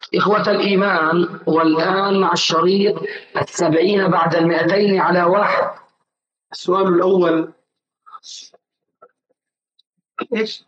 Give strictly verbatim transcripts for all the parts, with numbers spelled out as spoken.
إخوة الإيمان، والآن مع الشريط السبعين بعد المئتين على واحد. السؤال الأول: إيش؟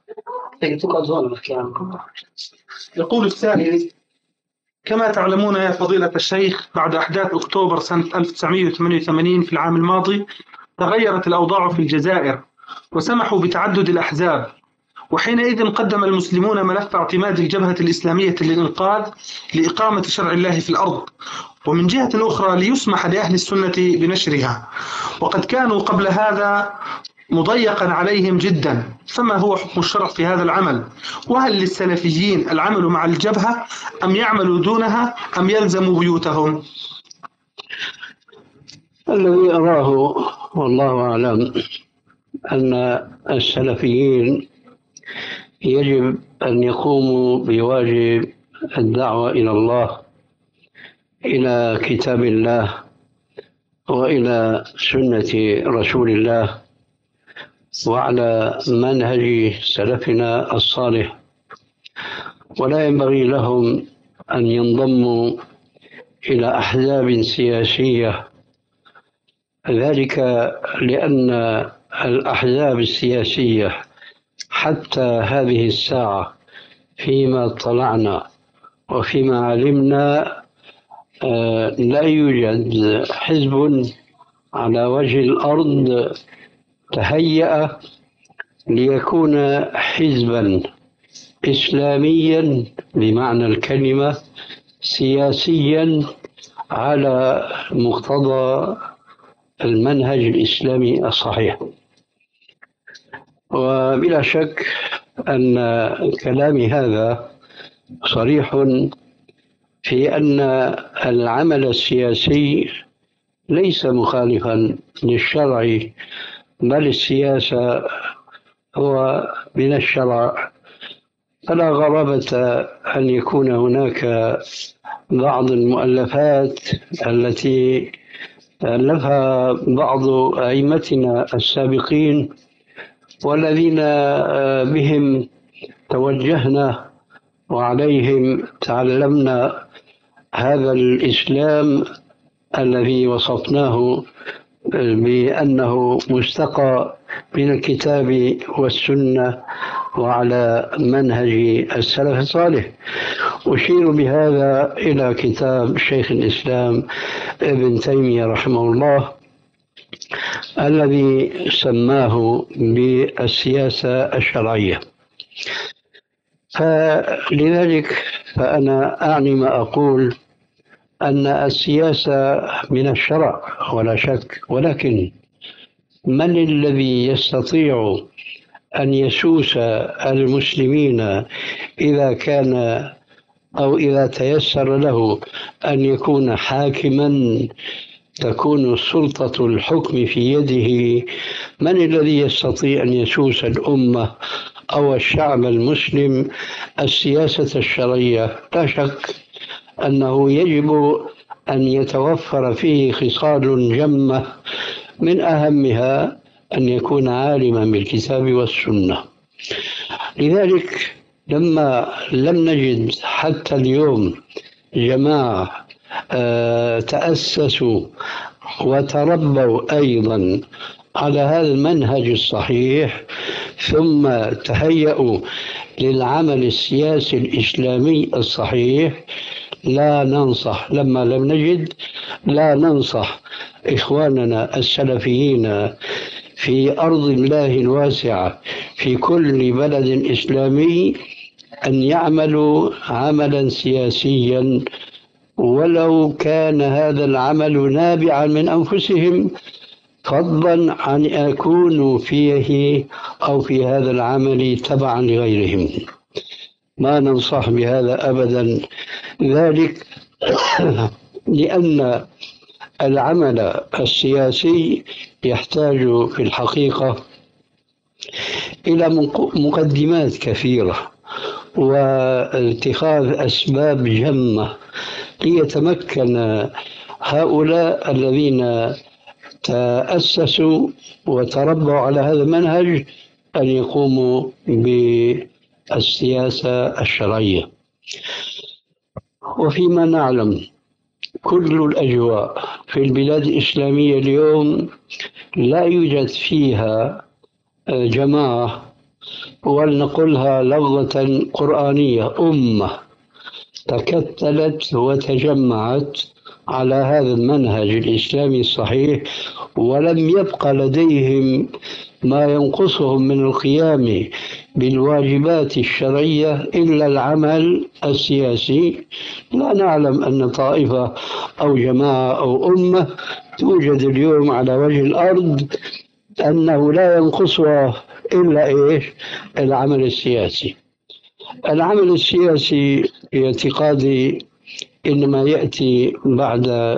يقول السائل: كما تعلمون يا فضيلة الشيخ، بعد أحداث أكتوبر سنة ألف وتسعمائة وثمانية وثمانين في العام الماضي تغيرت الأوضاع في الجزائر وسمحوا بتعدد الأحزاب، وحينئذ قدم المسلمون ملف اعتماد الجبهة الإسلامية للإنقاذ لإقامة شرع الله في الأرض، ومن جهة أخرى ليسمح لأهل السنة بنشرها، وقد كانوا قبل هذا مضيقا عليهم جدا. فما هو حكم الشرع في هذا العمل؟ وهل للسلفيين العمل مع الجبهة أم يعملوا دونها أم يلزموا بيوتهم؟ الذي أراه والله أعلم أن السلفيين يجب أن يقوموا بواجب الدعوة إلى الله، إلى كتاب الله وإلى سنة رسول الله وعلى منهج سلفنا الصالح، ولا ينبغي لهم أن ينضموا إلى أحزاب سياسية، ذلك لأن الأحزاب السياسية حتى هذه الساعة فيما اطلعنا وفيما علمنا لا يوجد حزب على وجه الأرض تهيأ ليكون حزبا إسلاميا بمعنى الكلمة، سياسيا على مقتضى المنهج الإسلامي الصحيح. وبلا شك أن كلامي هذا صريح في أن العمل السياسي ليس مخالفا للشرع، بل السياسة هو من الشرع، فلا غرابة أن يكون هناك بعض المؤلفات التي ألفها بعض أئمتنا السابقين والذين بهم توجهنا وعليهم تعلمنا هذا الإسلام الذي وصفناه بأنه مستقى من الكتاب والسنة وعلى منهج السلف الصالح. أشير بهذا إلى كتاب شيخ الإسلام ابن تيمية رحمه الله الذي سماه بالسياسة الشرعية. فلذلك فأنا أعني ما أقول أن السياسة من الشرع ولا شك، ولكن من الذي يستطيع أن يسوس المسلمين إذا كان أو إذا تيسر له أن يكون حاكما تكون سلطة الحكم في يده؟ من الذي يستطيع أن يسوس الأمة أو الشعب المسلم السياسة الشرعية؟ لا شك أنه يجب أن يتوفر فيه خصال جمة، من أهمها أن يكون عالما بالكتاب والسنة. لذلك لما لم نجد حتى اليوم جماعة تأسسوا وتربوا أيضا على هذا المنهج الصحيح ثم تهيأوا للعمل السياسي الإسلامي الصحيح، لا ننصح لما لم نجد لا ننصح إخواننا السلفيين في أرض الله الواسعة في كل بلد إسلامي أن يعملوا عملا سياسيا، ولو كان هذا العمل نابعا من أنفسهم، فضلا عن أن يكونوا فيه أو في هذا العمل تبعا لغيرهم. ما ننصح بهذا أبدا، ذلك لأن العمل السياسي يحتاج في الحقيقة إلى مقدمات كثيرة واتخاذ أسباب جمة ليتمكن هؤلاء الذين تأسسوا وتربوا على هذا المنهج أن يقوموا بالسياسة الشرعية. وفيما نعلم كل الأجواء في البلاد الإسلامية اليوم لا يوجد فيها جماعة، ولنقلها لفظة قرآنية، أمة تكتلت وتجمعت على هذا المنهج الإسلامي الصحيح، ولم يبق لديهم ما ينقصهم من القيام بالواجبات الشرعية إلا العمل السياسي. لا نعلم أن طائفة أو جماعة أو أمة توجد اليوم على وجه الأرض أنه لا ينقصها إلا إيش؟ العمل السياسي. العمل السياسي في اعتقادي إنما يأتي بعد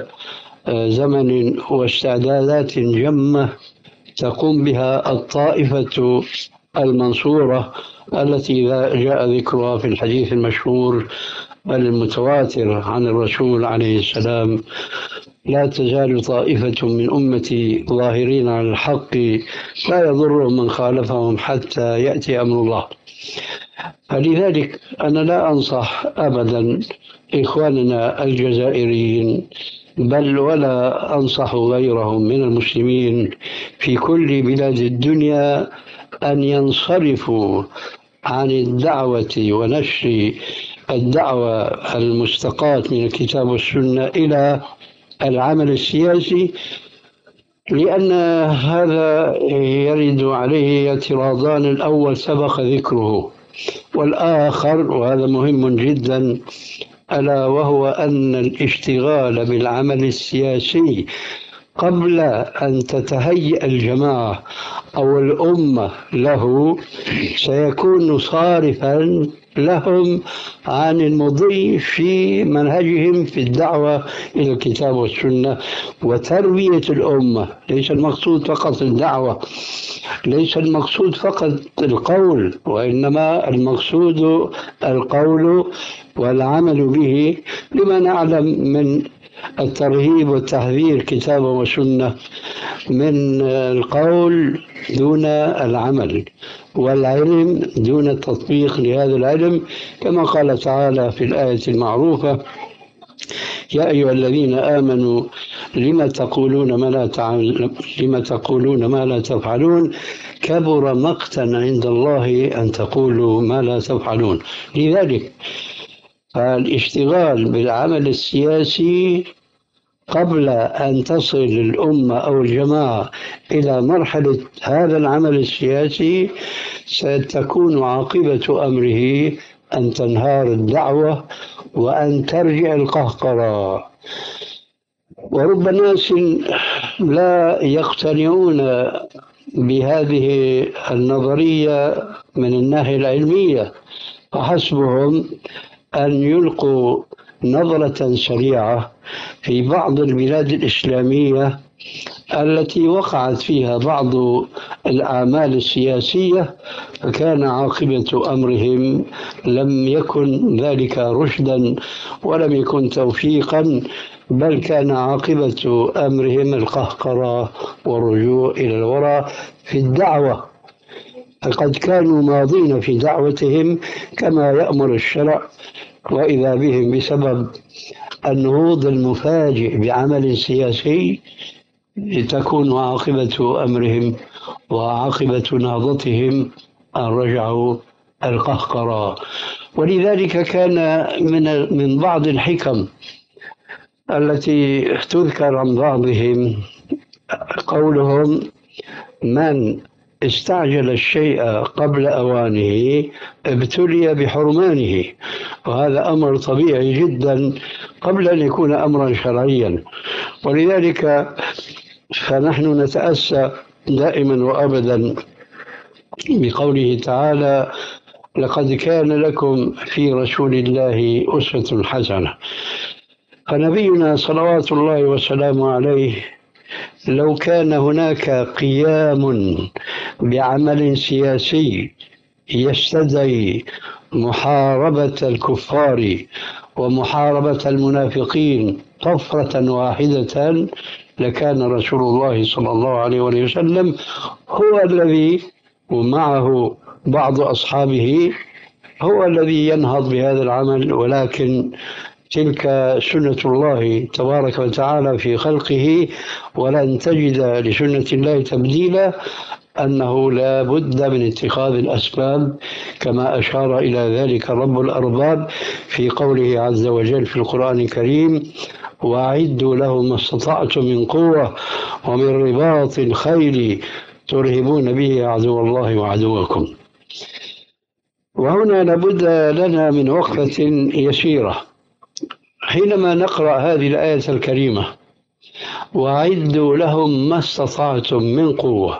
زمن واستعدادات جمة تقوم بها الطائفة المنصورة التي جاء ذكرها في الحديث المشهور المتواتر عن الرسول عليه السلام: لا تزال طائفة من أمتي ظاهرين على الحق لا يضرهم من خالفهم حتى يأتي أمر الله. فلذلك أنا لا أنصح أبدا إخواننا الجزائريين، بل ولا أنصح غيرهم من المسلمين في كل بلاد الدنيا أن ينصرفوا عن الدعوة ونشر الدعوة المستقاة من الكتاب والسنة إلى العمل السياسي، لأن هذا يرد عليه اعتراضان: الأول سبق ذكره، والآخر وهذا مهم جدا، ألا وهو أن الاشتغال بالعمل السياسي قبل أن تتهيأ الجماعة أو الأمة له سيكون صارفا لهم عن المضي في منهجهم في الدعوة إلى الكتاب والسنة وتربية الأمة. ليس المقصود فقط الدعوة، ليس المقصود فقط القول، وإنما المقصود القول والعمل به، لما نعلم من الترهيب والتحذير كتابا وسنة من القول دون العمل، والعلم دون التطبيق لهذا العلم، كما قال تعالى في الآية المعروفة: يا أيها الذين آمنوا لم تقولون ما لا تعلم لم تقولون ما لا تفعلون كبر مقتا عند الله أن تقولوا ما لا تفعلون. لذلك الاشتغال بالعمل السياسي قبل أن تصل الأمة أو الجماعة إلى مرحلة هذا العمل السياسي ستكون عاقبة أمره أن تنهار الدعوة وأن ترجع القهقرة. ورب ناس لا يقتنعون بهذه النظرية من الناحية العلمية، فحسبهم أن يلقوا نظرة سريعة في بعض البلاد الإسلامية التي وقعت فيها بعض الأعمال السياسية، فكان عاقبة أمرهم لم يكن ذلك رشدا ولم يكن توفيقا، بل كان عاقبة أمرهم القهقرة والرجوع إلى الوراء في الدعوة. فقد كانوا ماضين في دعوتهم كما يأمر الشرع، وإذا بهم بسبب النهوض المفاجئ بعمل سياسي تكون عاقبة أمرهم وعاقبة نهضتهم أن رجعوا القهقرة. ولذلك كان من من بعض الحكم التي تذكر عن بعضهم قولهم: من استعجل الشيء قبل أوانه ابتلي بحرمانه. وهذا أمر طبيعي جدا قبل أن يكون أمرا شرعيا. ولذلك فنحن نتأسى دائما وأبدا بقوله تعالى: لقد كان لكم في رسول الله أسوة حسنة. فنبينا صلوات الله وسلامه عليه لو كان هناك قيام بعمل سياسي يستدعي محاربة الكفار ومحاربة المنافقين طفرة واحدة لكان رسول الله صلى الله عليه وسلم هو الذي ومعه بعض أصحابه هو الذي ينهض بهذا العمل. ولكن تلك سنة الله تبارك وتعالى في خلقه، ولن تجد لسنة الله تبديلا، أنه لا بد من اتخاذ الأسباب كما أشار إلى ذلك رب الأرباب في قوله عز وجل في القرآن الكريم: وأعدوا لهم ما استطعتم من قوة ومن رباط الخيل ترهبون به عدو الله وعدوكم. وهنا لابد لنا من وقفة يسيرة حينما نقرأ هذه الآية الكريمة: وأعدوا لهم ما استطعتم من قوة.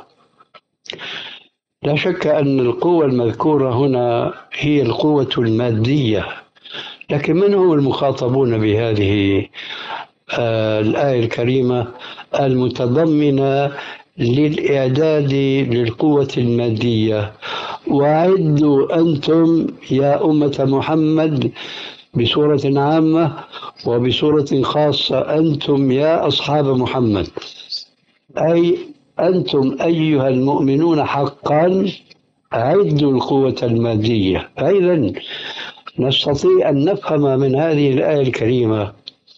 لا شك أن القوة المذكورة هنا هي القوة المادية، لكن من هم المخاطبون بهذه آه الآية الكريمة المتضمنة للإعداد للقوة المادية؟ وأعدوا أنتم يا أمة محمد بصورة عامة، وبصورة خاصة أنتم يا أصحاب محمد، أي أنتم أيها المؤمنون حقا أعدوا القوة المادية. فإذا نستطيع أن نفهم من هذه الآية الكريمة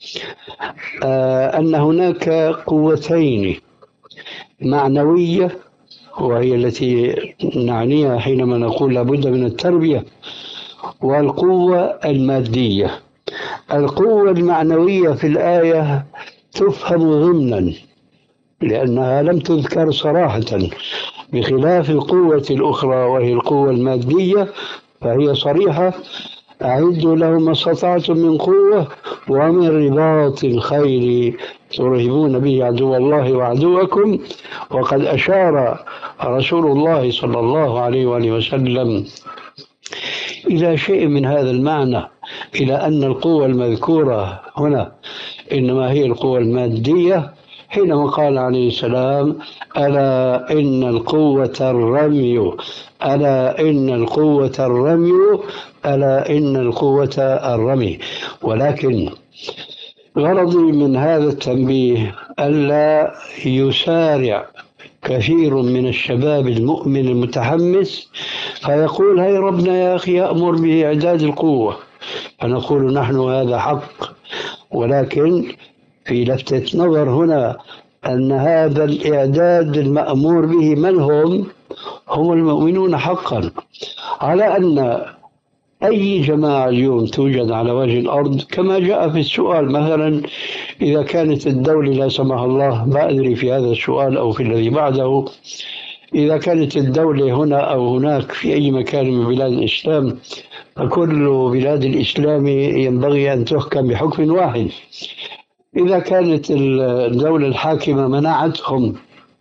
أن هناك قوتين: معنوية، وهي التي نعنيها حينما نقول لابد من التربية، والقوة المادية. القوة المعنوية في الآية تفهم ضمنا لأنها لم تذكر صراحة، بخلاف القوة الأخرى وهي القوة المادية فهي صريحة: أعدوا لهم ما استطعتم من قوة ومن رباط الخيل ترهبون به عدو الله وعدوكم. وقد أشار رسول الله صلى الله عليه وآله وسلم إلى شيء من هذا المعنى، إلى أن القوة المذكورة هنا إنما هي القوة المادية، حينما قال عليه السلام: ألا إن القوة الرمي، ألا إن القوة الرمي، ألا إن القوة الرمي. ولكن غرضي من هذا التنبيه ألا يسارع كثير من الشباب المؤمن المتحمس فيقول: هاي ربنا يا أخي يأمر بإعداد القوة، فنقول نحن هذا حق، ولكن في لفتة نظر هنا أن هذا الإعداد المأمور به من هم؟ هم المؤمنون حقا. على أن أي جماعة اليوم توجد على وجه الأرض كما جاء في السؤال، مثلا إذا كانت الدولة لا سمح الله، ما أدري في هذا السؤال أو في الذي بعده، إذا كانت الدولة هنا أو هناك في أي مكان من بلاد الإسلام، فكل بلاد الإسلام ينبغي أن تحكم بحكم واحد. إذا كانت الدولة الحاكمة منعتهم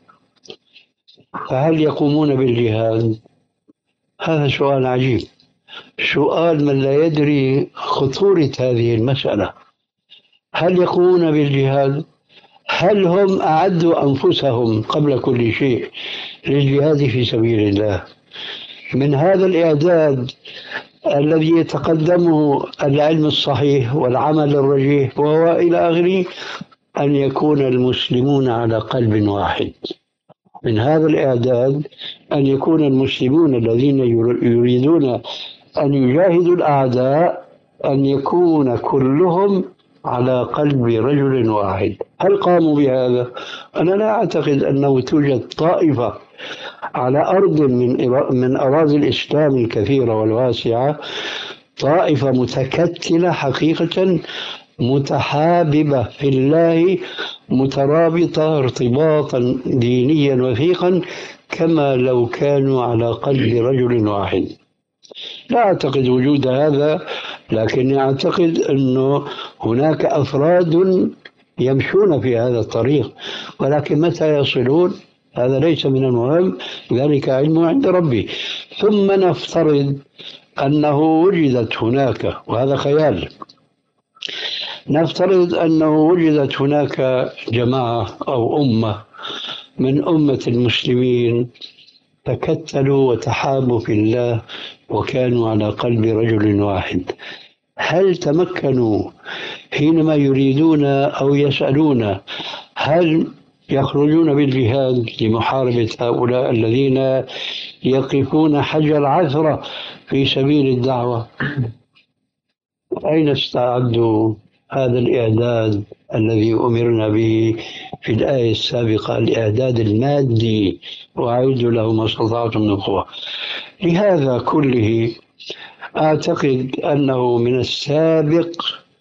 فهل يقومون بالجهاد؟ هذا سؤال عجيب، سؤال من لا يدري خطورة هذه المسألة. هل يقومون بالجهاد؟ هل هم أعدوا أنفسهم قبل كل شيء للجهاد في سبيل الله؟ من هذا الإعداد الذي يتقدمه العلم الصحيح والعمل الرجيح وهو إلى آخره أن يكون المسلمون على قلب واحد. من هذا الإعداد أن يكون المسلمون الذين يريدون أن يجاهدوا الأعداء أن يكون كلهم على قلب رجل واحد. هل قاموا بهذا؟ أنا لا أعتقد أنه توجد طائفة على أرض من من أراضي الإسلام الكثيرة والواسعة، طائفة متكتلة حقيقة متحاببة في الله، مترابطة ارتباطا دينيا وثيقا كما لو كانوا على قلب رجل واحد. لا أعتقد وجود هذا، لكن أعتقد أنه هناك أفراد يمشون في هذا الطريق، ولكن متى يصلون هذا ليس من المهم، ذلك علم عند ربي. ثم نفترض أنه وجدت هناك، وهذا خيال، نفترض أنه وجدت هناك جماعة أو أمة من أمة المسلمين تكتلوا وتحابوا في الله وكانوا على قلب رجل واحد. هل تمكنوا حينما يريدون أو يسألون هل يخرجون بالجهاد لمحاربة هؤلاء الذين يقفون حجر عثرة في سبيل الدعوة؟ أين استعدوا هذا الإعداد الذي أمرنا به في الآية السابقة، الإعداد المادي، وأعدوا له ما استطعتم من قوة. لهذا كله أعتقد أنه من السابق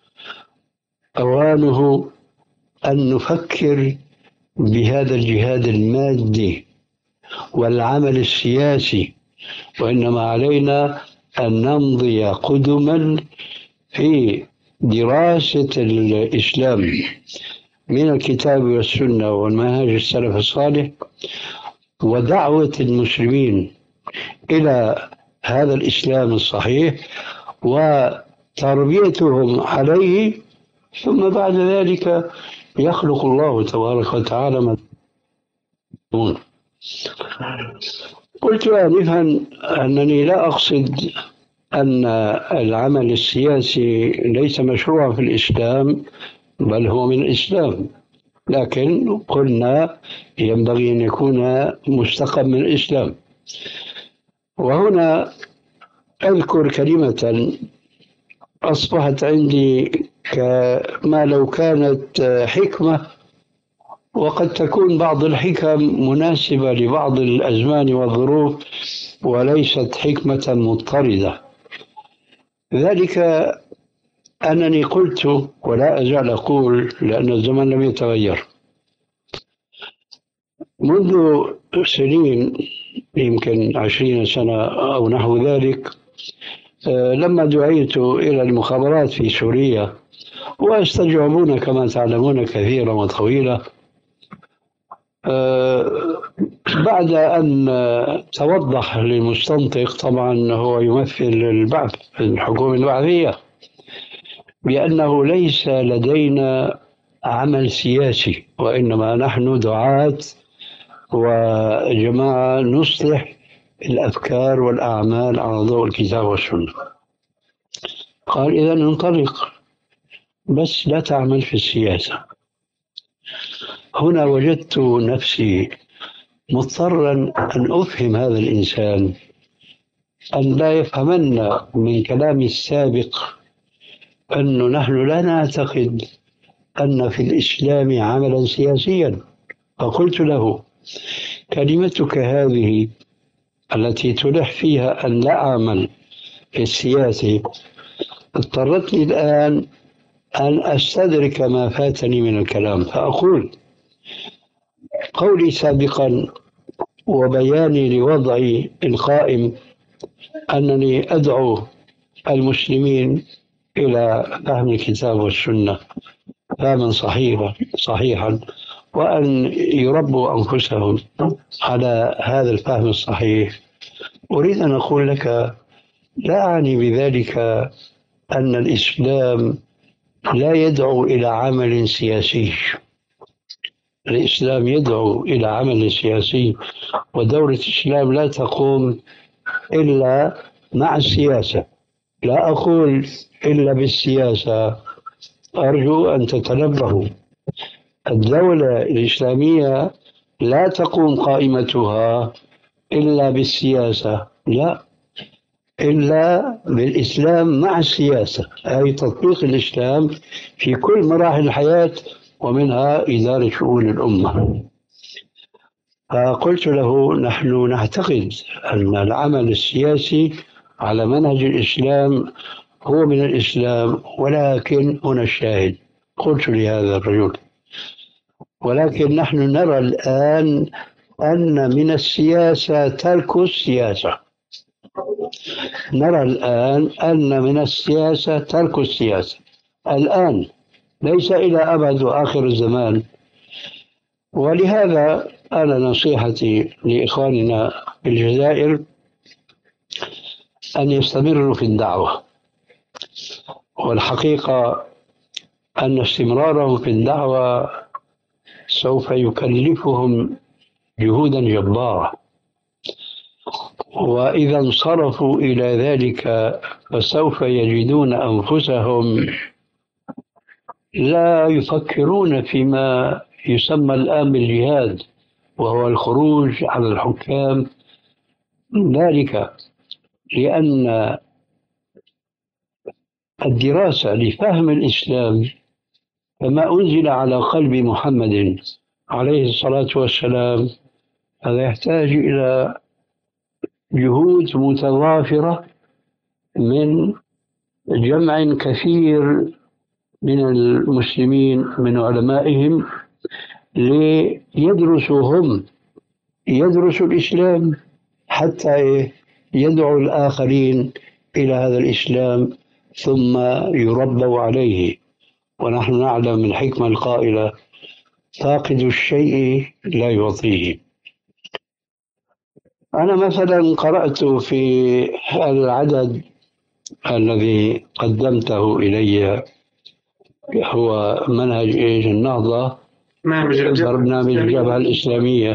أوانه أن نفكر بهذا الجهاد المادي والعمل السياسي، وإنما علينا أن نمضي قدما في دراسة الإسلام من الكتاب والسنة والمنهج السلف الصالح، ودعوة المسلمين إلى هذا الإسلام الصحيح وتربيتهم عليه، ثم بعد ذلك يخلق الله تبارك وتعالى ما يشاءون. قلت آنفا أنني لا أقصد أن العمل السياسي ليس مشروعا في الإسلام، بل هو من الإسلام، لكن قلنا ينبغي أن يكون مستقى من الإسلام. وهنا أذكر كلمة أصبحت عندي كما لو كانت حكمة، وقد تكون بعض الحكم مناسبة لبعض الأزمان والظروف وليست حكمة مضطردة. ذلك أنني قلت ولا أزال أقول، لأن الزمن لم يتغير، منذ سنين يمكن عشرين سنة أو نحو ذلك، لما دعيت إلى المخابرات في سوريا واستجابون كما تعلمون كثيرا وطويلا، بعد أن توضح للمستنطق، طبعا هو يمثل البعث الحكومة البعثية، بأنه ليس لدينا عمل سياسي، وإنما نحن دعاة وجماعة نصلح الأفكار والأعمال على ضوء الكتاب والسنة. قال إذا انطلق، بس لا تعمل في السياسة. هنا وجدت نفسي مضطرا أن أفهم هذا الإنسان أن لا يفهمن من كلامي السابق أنه نحن لا نعتقد أن في الإسلام عملا سياسيا. فقلت له كلمتك هذه التي تلح فيها أن لا أعمل في السياسة اضطرتني الآن أن أستدرك ما فاتني من الكلام، فأقول قولي سابقا وبياني لوضعي القائم أنني أدعو المسلمين إلى فهم الكتاب والسنة فهما صحيحا صحيحا وأن يربوا أنفسهم على هذا الفهم الصحيح. أريد أن أقول لك لا أعني بذلك أن الإسلام لا يدعو إلى عمل سياسي. الإسلام يدعو إلى عمل سياسي، ودولة الإسلام لا تقوم إلا مع السياسة، لا أقول إلا بالسياسة. أرجو أن تتنبهوا، الدولة الإسلامية لا تقوم قائمتها إلا بالسياسة، لا، إلا بالإسلام مع السياسة، أي تطبيق الإسلام في كل مراحل الحياة ومنها إدارة شؤون الأمة. فقلت له نحن نعتقد أن العمل السياسي على منهج الإسلام هو من الإسلام، ولكن هنا الشاهد، قلت لهذا الرجل ولكن نحن نرى الآن أن من السياسة ترك السياسة. نرى الآن أن من السياسة ترك السياسة الآن، ليس إلى أبد وآخر الزمان. ولهذا أنا نصيحتي لإخواننا في الجزائر أن يستمروا في الدعوة، والحقيقة أن استمرارهم في الدعوة سوف يكلفهم جهودا جبارة، وإذا انصرفوا إلى ذلك فسوف يجدون أنفسهم لا يفكرون فيما يسمى الآن بالجهاد، وهو الخروج على الحكام. ذلك لأن الدراسة لفهم الإسلام فما أنزل على قلب محمد عليه الصلاة والسلام هذا يحتاج إلى جهود متضافرة من جمع كثير من المسلمين من علمائهم ليدرسوا هم يدرسوا الإسلام حتى يدعو الآخرين إلى هذا الإسلام ثم يربوا عليه. ونحن نعلم الحكمة القائلة فاقد الشيء لا يعطيه. أنا مثلا قرأت في العدد الذي قدمته إلي هو منهج النهضة برنامج الجبهة الإسلامية،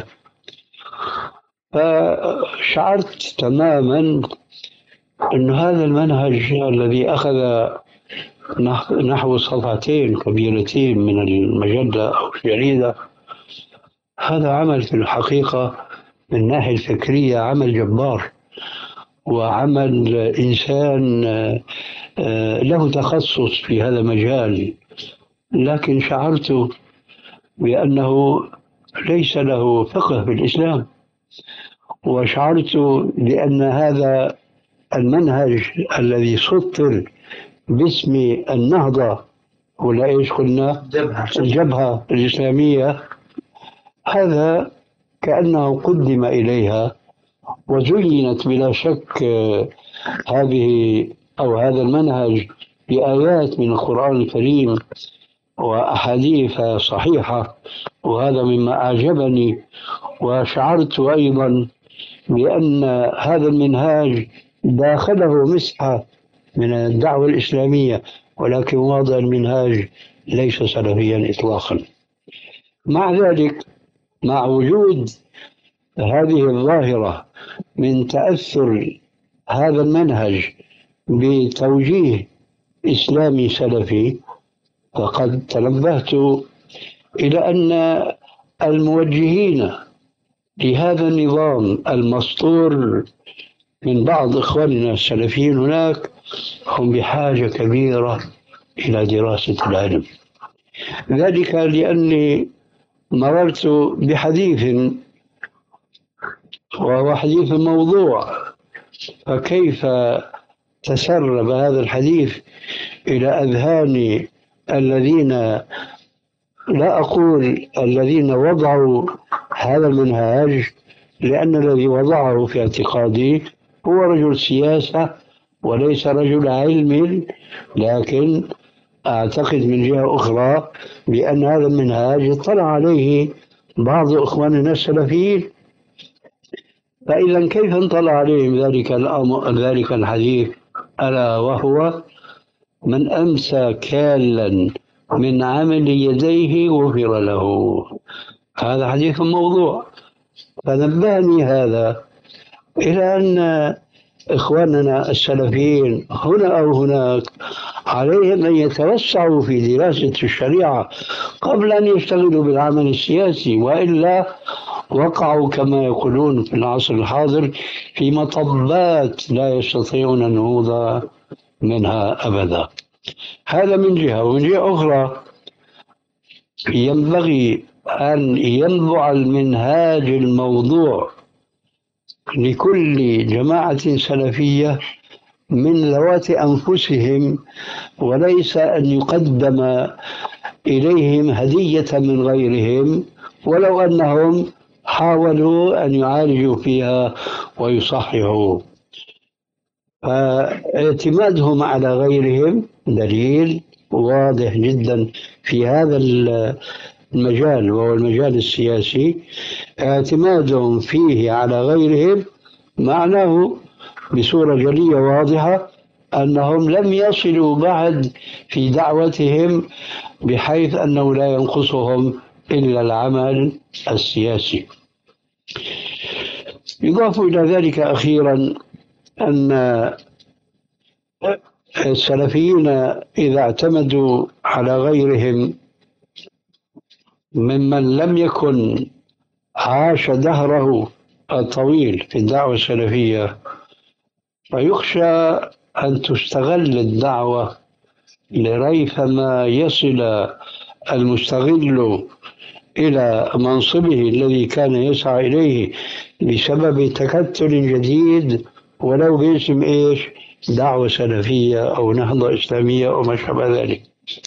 فشعرت تماما أن هذا المنهج الذي أخذ نحو صفحتين كبيرتين من المجلة أو الجريدة هذا عمل في الحقيقة من الناحية الفكرية عمل جبار وعمل إنسان له تخصص في هذا المجال، لكن شعرت بأنه ليس له فقه في الإسلام، وشعرت بأن هذا المنهج الذي سطر باسم النهضة ولا إيش قلنا الجبهة الإسلامية هذا كأنه قدم إليها وزينت بلا شك هذه أو هذا المنهج بآيات من القرآن الكريم وأحاديث صحيحة، وهذا مما أعجبني. وشعرت أيضا بأن هذا المنهاج داخله مسحة من الدعوة الإسلامية، ولكن واضع المنهاج ليس سلفيا إطلاقا. مع ذلك مع وجود هذه الظاهرة من تأثر هذا المنهج بتوجيه إسلامي سلفي، فقد تنبهت إلى أن الموجهين لهذا النظام المسطور من بعض إخواننا السلفيين هناك هم بحاجة كبيرة إلى دراسة العلم. ذلك لأني مررت بحديث وهو حديث موضوع، فكيف تسرب هذا الحديث إلى أذهان الذين لا أقول الذين وضعوا هذا المنهاج، لأن الذي وضعه في اعتقادي هو رجل سياسة وليس رجل علم، لكن أعتقد من جهة أخرى بأن هذا المنهاج اطلع عليه بعض إخواننا السلفيين. فإذا كيف انطلع عليهم ذلك الأمر ذلك الحديث ألا وهو من أمسى كالا من عمل يديه غفر له. هذا حديث موضوع. فنبهني هذا إلى أن إخواننا السلفيين هنا أو هناك عليهم أن يتوسعوا في دراسة الشريعة قبل أن يشتغلوا بالعمل السياسي، وإلا وقعوا كما يقولون في العصر الحاضر في مطبات لا يستطيعون النهوض منها أبدا. هذا من جهة. ومن جهة أخرى ينبغي أن ينبع المنهاج الموضوع لكل جماعة سلفية من ذوات أنفسهم، وليس أن يقدم إليهم هدية من غيرهم ولو أنهم حاولوا أن يعالجوا فيها ويصححوا. فاعتمادهم على غيرهم دليل واضح جدا في هذا المجال وهو المجال السياسي. اعتمادهم فيه على غيرهم معناه بصورة جلية واضحة أنهم لم يصلوا بعد في دعوتهم بحيث أنه لا ينقصهم إلا العمل السياسي. يضاف إلى ذلك أخيرا أن السلفيين إذا اعتمدوا على غيرهم ممن لم يكن عاش دهره الطويل في الدعوة السلفية، فيخشى أن تستغل الدعوة لريثما يصل المستغل إلى منصبه الذي كان يسعى إليه بسبب تكتل جديد ولو باسم إيش؟ دعوة سلفية أو نهضة إسلامية أو ما شابه ذلك.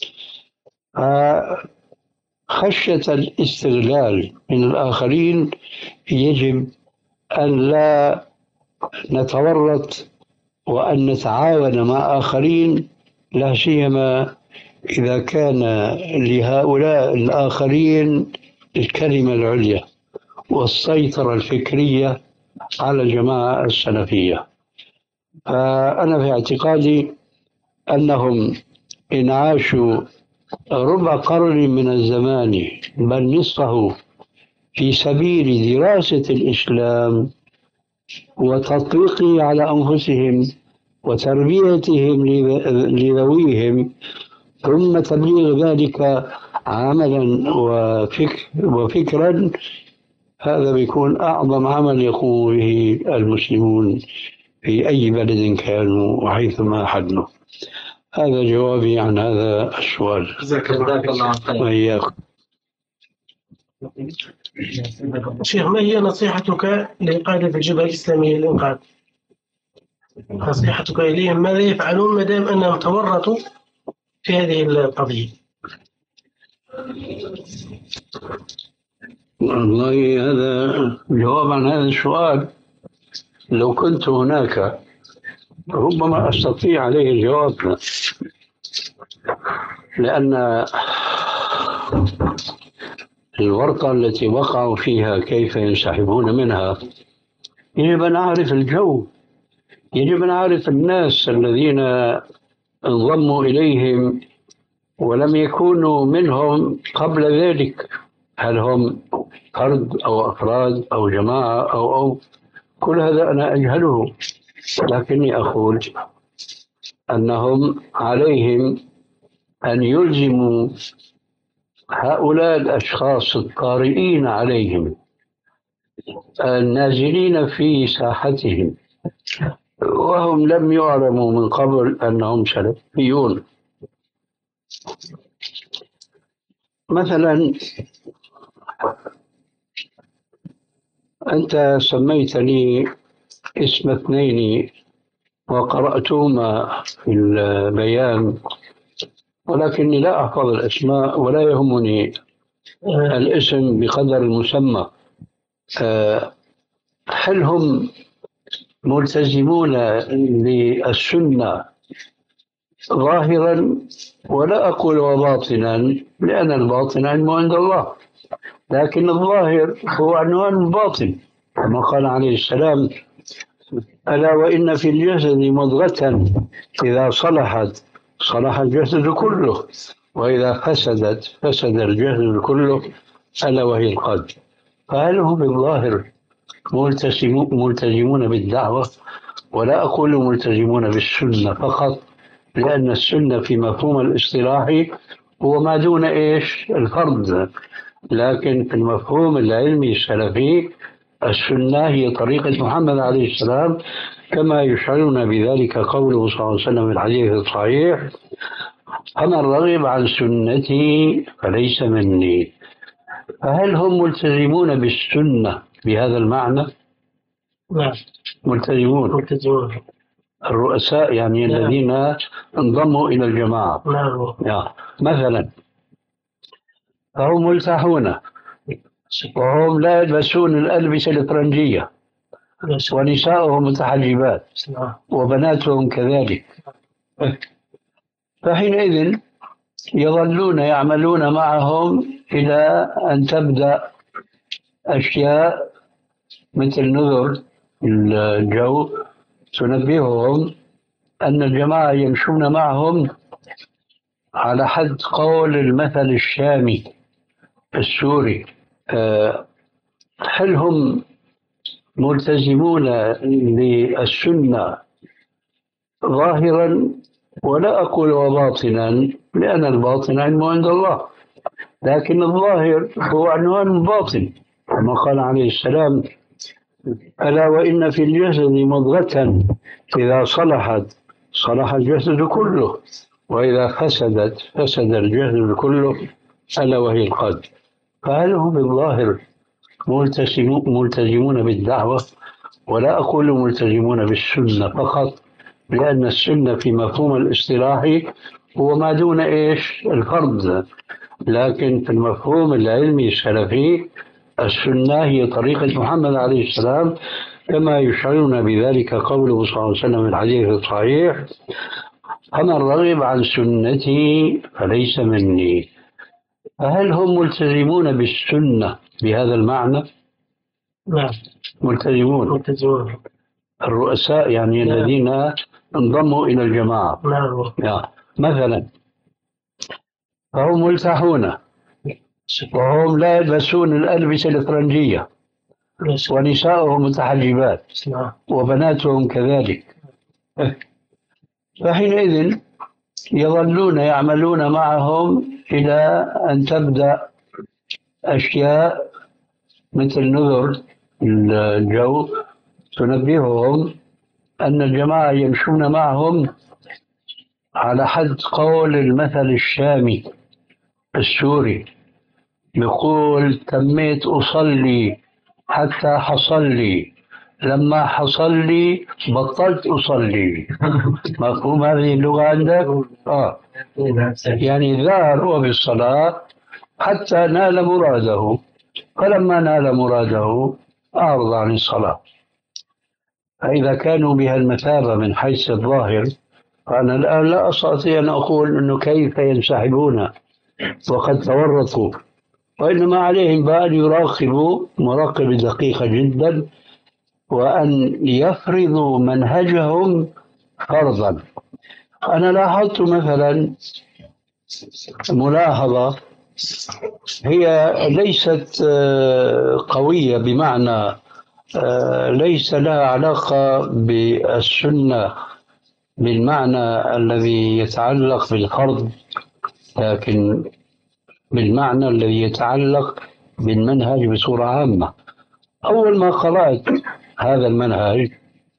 خشية الاستغلال من الآخرين يجب أن لا نتورط وأن نتعاون مع آخرين، لا سيما إذا كان لهؤلاء الآخرين الكلمة العليا والسيطرة الفكرية على الجماعة السلفية. فأنا في اعتقادي أنهم إن عاشوا ربع قرن من الزمان بل نصفه في سبيل دراسة الإسلام وتطبيقه على أنفسهم وتربيتهم لذويهم ثم تبليغ ذلك عملا وفكر وفكرا، هذا بيكون أعظم عمل يقوم به المسلمون في أي بلد كانوا وحيثما حلوا. هذا جوابي عن هذا السؤال. جزاك الله خير. وإياكم. شيخ، ما هي نصيحتك لقادة الجبهة الإسلامية للإنقاذ؟ نصيحتك إليهم ماذا يفعلون ما دام أنهم تورطوا في هذه القضية؟ والله هذا جواب عن هذا السؤال لو كنت هناك ربما أستطيع عليه الجواب، لأن الورطة التي وقعوا فيها كيف ينسحبون منها يجب أن أعرف الجو، يجب أن أعرف الناس الذين انضموا إليهم ولم يكونوا منهم قبل ذلك، هل هم فرد أو أفراد أو جماعة أو أو كل هذا أنا أجهله، لكني أقول أنهم عليهم أن يلزموا هؤلاء الأشخاص الطارئين عليهم النازلين في ساحتهم وهم لم يعلموا من قبل أنهم سلفيون. مثلا أنت سميتني اسم اثنين وقرأتهما في البيان، ولكني لا أحفظ الأسماء ولا يهمني الاسم بقدر المسمى. هل هم ملتزمون بالسنة ظاهرا؟ ولا أقول وباطنا، لأن الباطن علم عند الله، لكن الظاهر هو عنوان الباطن، كما قال عليه السلام: ألا وإن في الجسد مضغة إذا صلحت صلح الجسد كله وإذا فسدت فسد الجسد كله ألا وهي القلب. فهل هم بالظاهر ملتزمون بالدعوة؟ ولا أقول ملتزمون بالسنة فقط، لأن السنة في مفهوم الاصطلاحي هو ما دون إيش؟ الفرد، لكن في المفهوم العلمي السلفي السنة هي طريقة محمد عليه السلام، كما يشعرون بذلك قوله صلى الله عليه وسلم في الحديث الصحيح: فمن رغب عن سنتي فليس مني. فهل هم ملتزمون بالسنة بهذا المعنى؟ نعم، ملتزمون. ملتزمون الرؤساء يعني نعم. الذين انضموا إلى الجماعة. نعم. يعني مثلا فهم ملتحون وهم لا يلبسون الألبسة الإفرنجية ونساؤهم متحجبات وبناتهم كذلك، فحينئذ يظلون يعملون معهم إلى أن تبدأ أشياء مثل نذر الجو تنبههم أن الجماعة يمشون معهم على حد قول المثل الشامي السوري. هل هم ملتزمون بالسنة ظاهرا؟ ولا أقول وباطنا، لأن الباطن علم عند الله، لكن الظاهر هو عنوان الباطن، كما قال عليه السلام: ألا وإن في الجسد مضغة إذا صلحت صلح الجسد كله وإذا فسدت فسد الجسد كله ألا وهي القلب. فهل هم بالظاهر ملتزمون بالدعوة؟ ولا أقول ملتزمون بالسنة فقط، لأن السنة في مفهوم الاصطلاحي هو ما دون إيش الفرض، لكن في المفهوم العلمي السلفي السنة هي طريقة محمد عليه السلام، كما يشعرنا بذلك قوله صلى الله عليه وسلم في الحديث الصحيح: فمن رغب عن سنتي فليس مني. فهل هم ملتزمون بالسنة بهذا المعنى؟ نعم ملتزمون. ملتزمون. الرؤساء يعني نعم. الذين انضموا إلى الجماعة. نعم. يعني مثلا فهم ملتحون وهم لا يلبسون الألبسة الإفرنجية، ونساؤهم متحجبات وبناتهم كذلك. فحينئذ يظلون يعملون معهم إلى أن تبدأ أشياء مثل نذر الجو تنبههم أن الجماعة يمشون معهم على حد قول المثل الشامي السوري، يقول: تميت أصلي حتى حصل لي، لما حصل لي بطلت أصلي. مفهوم هذه اللغة عندك؟ آه. يعني ذهب هو بالصلاة حتى نال مراده، فلما نال مراده أعرض عن الصلاة. فإذا كانوا بها المثابة من حيث الظاهر، فأنا الآن لا أستطيع أن أقول أنه كيف ينسحبون وقد تورطوا، وإنما عليهم بأن يراقبوا مراقبة دقيقة جدا، وأن يفرضوا منهجهم فرضا. أنا لاحظت مثلا ملاحظة هي ليست قوية، بمعنى ليس لها علاقة بالسنة بالمعنى الذي يتعلق بالفرض، لكن بالمعنى الذي يتعلق بالمنهج بصورة عامة. أول ما قرأت هذا المنهج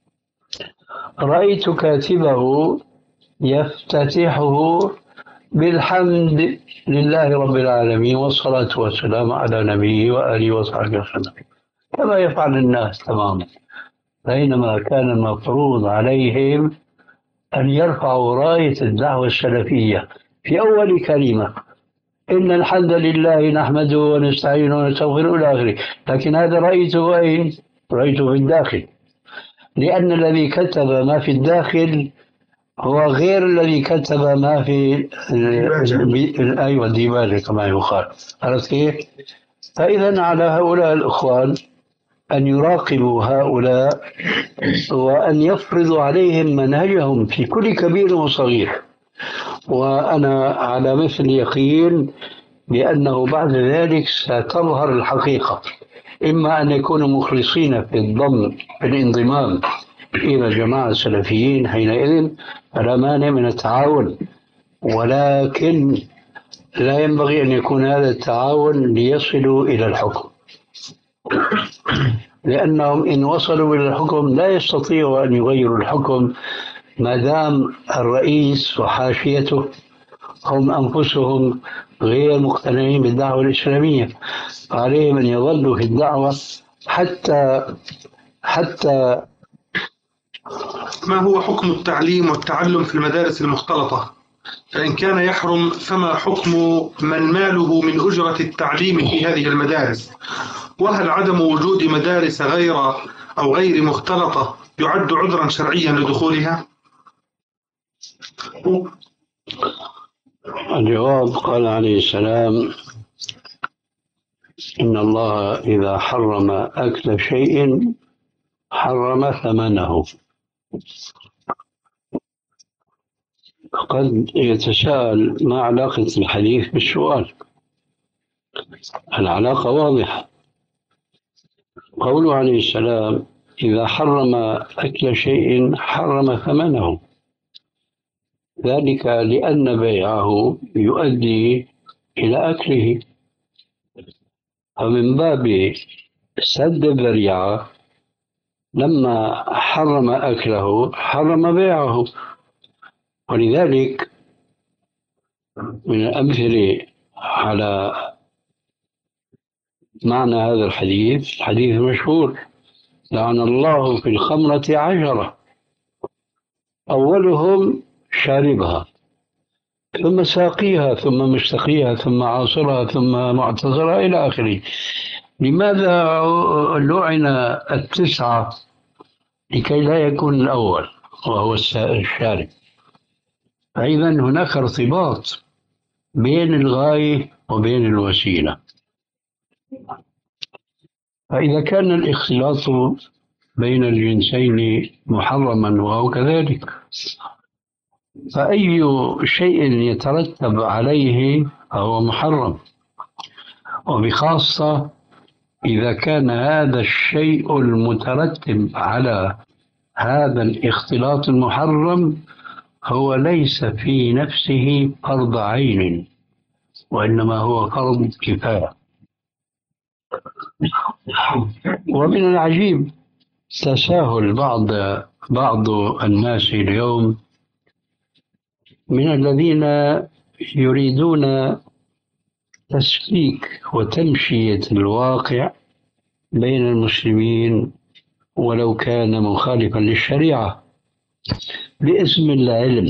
رأيت كاتبه يفتتحه بالحمد لله رب العالمين والصلاة والسلام على نبيه وآله وصحبه وسلم، كما يفعل الناس تماما، بينما كان المفروض عليهم أن يرفعوا راية الدعوة السلفية في أول كلمة: إن الحمد لله نحمده ونستعينه ونستغفره إلى آخره. لكن هذا رأيته أين؟ رأيته في الداخل، لأن الذي كتب ما في الداخل هو غير الذي كتب ما في أيوة الديباجة كما يقال. عرفت كيف؟ فإذا على هؤلاء الإخوان أن يراقبوا هؤلاء وأن يفرضوا عليهم منهجهم في كل كبير وصغير. وأنا على مثل يقين بأنه بعد ذلك ستظهر الحقيقة، إما أن يكونوا مخلصين في الضم في الانضمام إلى جماعة السلفيين، حينئذ فلا مانع من التعاون، ولكن لا ينبغي أن يكون هذا التعاون ليصلوا إلى الحكم، لأنهم إن وصلوا إلى الحكم لا يستطيعوا أن يغيروا الحكم ما دام الرئيس وحاشيته هم أنفسهم غير مقتنعين بالدعوة الإسلامية. عليهم أن يظلوا في الدعوة حتى حتى ما هو حكم التعليم والتعلم في المدارس المختلطة؟ فإن كان يحرم فما حكم من ماله من أجرة التعليم في هذه المدارس؟ وهل عدم وجود مدارس غير أو غير مختلطة يعد عذرا شرعيا لدخولها؟ الجواب: قال عليه السلام: إن الله إذا حرم أكل شيء حرم ثمنه. قد يتساءل: ما علاقة الحديث بالسؤال؟ العلاقة واضحة. قوله عليه السلام: إذا حرم أكل شيء حرم ثمنه، ذلك لأن بيعه يؤدي إلى أكله، فمن باب سد الذريعة لما حرم أكله حرم بيعه. ولذلك من الأمثلة على معنى هذا الحديث الحديث المشهور: لعن الله في الخمرة عشرة، أولهم شاربها، ثم ساقيها، ثم مستقيها، ثم عاصرها، ثم معتصرها، إلى آخره. لماذا لعن التسعة؟ لكي لا يكون الأول وهو الشارب. فإذا هناك ارتباط بين الغاية وبين الوسيلة. فإذا كان الاختلاط بين الجنسين محرما وهو كذلك، فأي شيء يترتب عليه فهو محرم، وبخاصة إذا كان هذا الشيء المترتب على هذا الاختلاط المحرم هو ليس في نفسه فرض عين، وإنما هو فرض كفاية. ومن العجيب تساهل بعض بعض الناس اليوم من الذين يريدون تسليك وتمشية الواقع بين المسلمين ولو كان مخالفا للشريعة باسم العلم.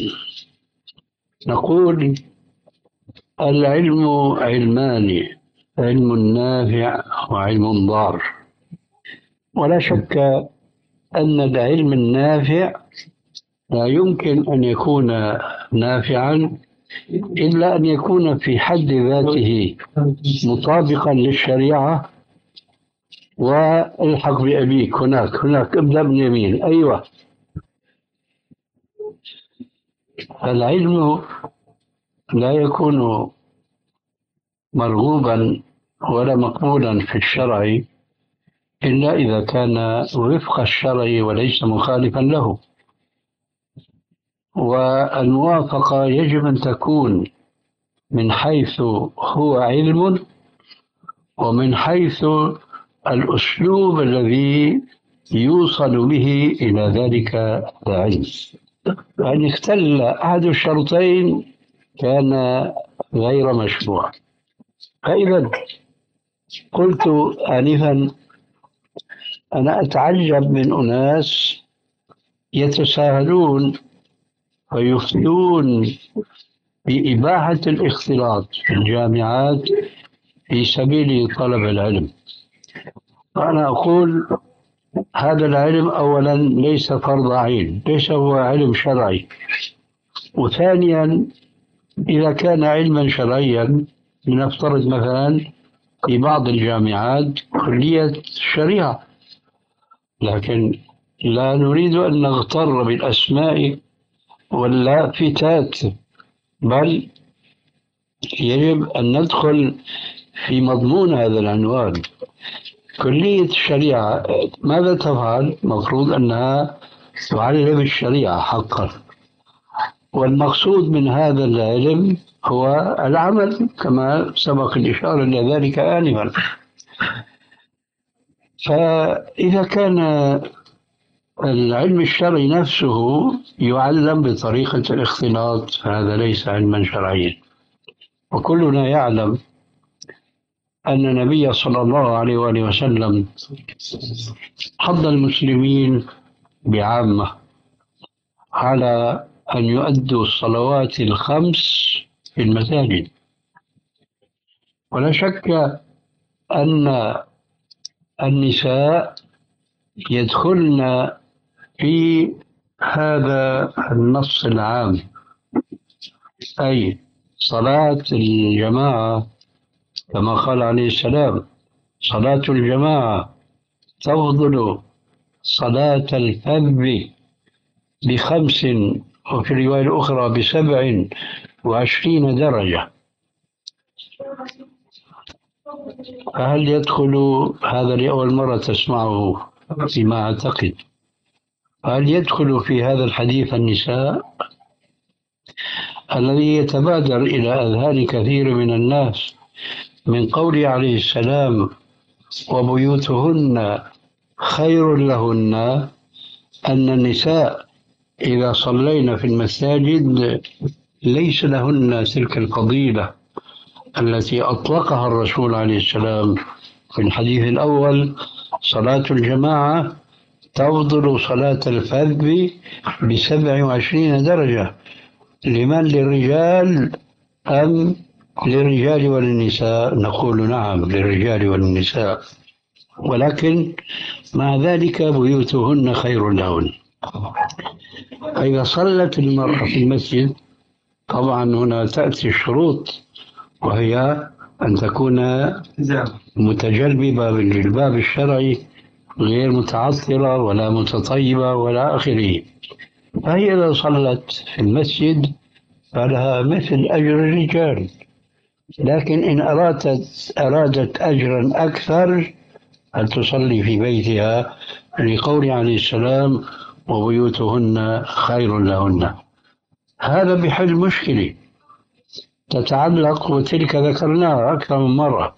نقول العلم علمان: علم نافع وعلم ضار. ولا شك أن العلم النافع لا يمكن أن يكون نافعا إلا أن يكون في حد ذاته مطابقا للشريعة. والحق بأبيك، هناك هناك ابدأ من يمين، أيوة. العلم لا يكون مرغوبا ولا مقبولا في الشرع إلا إذا كان وفق الشرع وليس مخالفا له. والموافقة يجب أن تكون من حيث هو علم، ومن حيث الأسلوب الذي يوصل به إلى ذلك العلم. فإن اختل أحد الشرطين كان غير مشروع. فإذا قلت آنفا أنا أتعجب من أناس يتساهلون ويفتون بإباحة الاختلاط في الجامعات في سبيل طلب العلم. فأنا أقول هذا العلم أولا ليس فرض عين، ليس هو علم شرعي. وثانيا إذا كان علما شرعيا لنفترض مثلا في بعض الجامعات كلية الشريعة، لكن لا نريد أن نغتر بالأسماء واللافتات، بل يجب أن ندخل في مضمون هذا العنوان. كلية الشريعة ماذا تفعل؟ مفروض أنها تعلم الشريعة حقا، والمقصود من هذا العلم هو العمل كما سبق الإشارة إلى ذلك آنفا. فإذا كان العلم الشرعي نفسه يعلم بطريقة الاختلاط فهذا ليس علما شرعيا. وكلنا يعلم أن النبي صلى الله عليه وآله وسلم حض المسلمين بعامة على أن يؤدوا الصلوات الخمس في المساجد. ولا شك أن النساء يدخلن في هذا النص العام، أي صلاة الجماعة كما قال عليه السلام: صلاة الجماعة تفضل صلاة الفذ بخمس، وفي الرواية الأخرى بسبع وعشرين درجة. فهل يدخل هذا لأول مرة تسمعه فيما أعتقد؟ هل يدخل في هذا الحديث النساء الذي يتبادر إلى أذهان كثير من الناس من قوله عليه السلام: وبيوتهن خير لهن، أن النساء إذا صلينا في المساجد ليس لهن تلك الفضيلة التي أطلقها الرسول عليه السلام في الحديث الأول: صلاة الجماعة تفضل صلاة الفرد بسبع وعشرين درجة. لمن؟ للرجال أم للرجال وللنساء؟ نقول نعم، للرجال وللنساء، ولكن مع ذلك بيوتهن خير لهن. فإذا صلت المرأة في المسجد، طبعا هنا تأتي الشروط، وهي أن تكون متجلببة بالجلباب الشرعي، غير متعطرة ولا متطيبة ولا آخره. فهي إذا صلت في المسجد فلها مثل أجر الرجال، لكن إن أرادت أرادت أجرا أكثر أن تصلي في بيتها، لقول عليه السلام: وبيوتهن خير لهن. هذا بحل مشكلة تتعلق، وتلك ذكرناها أكثر من مرة.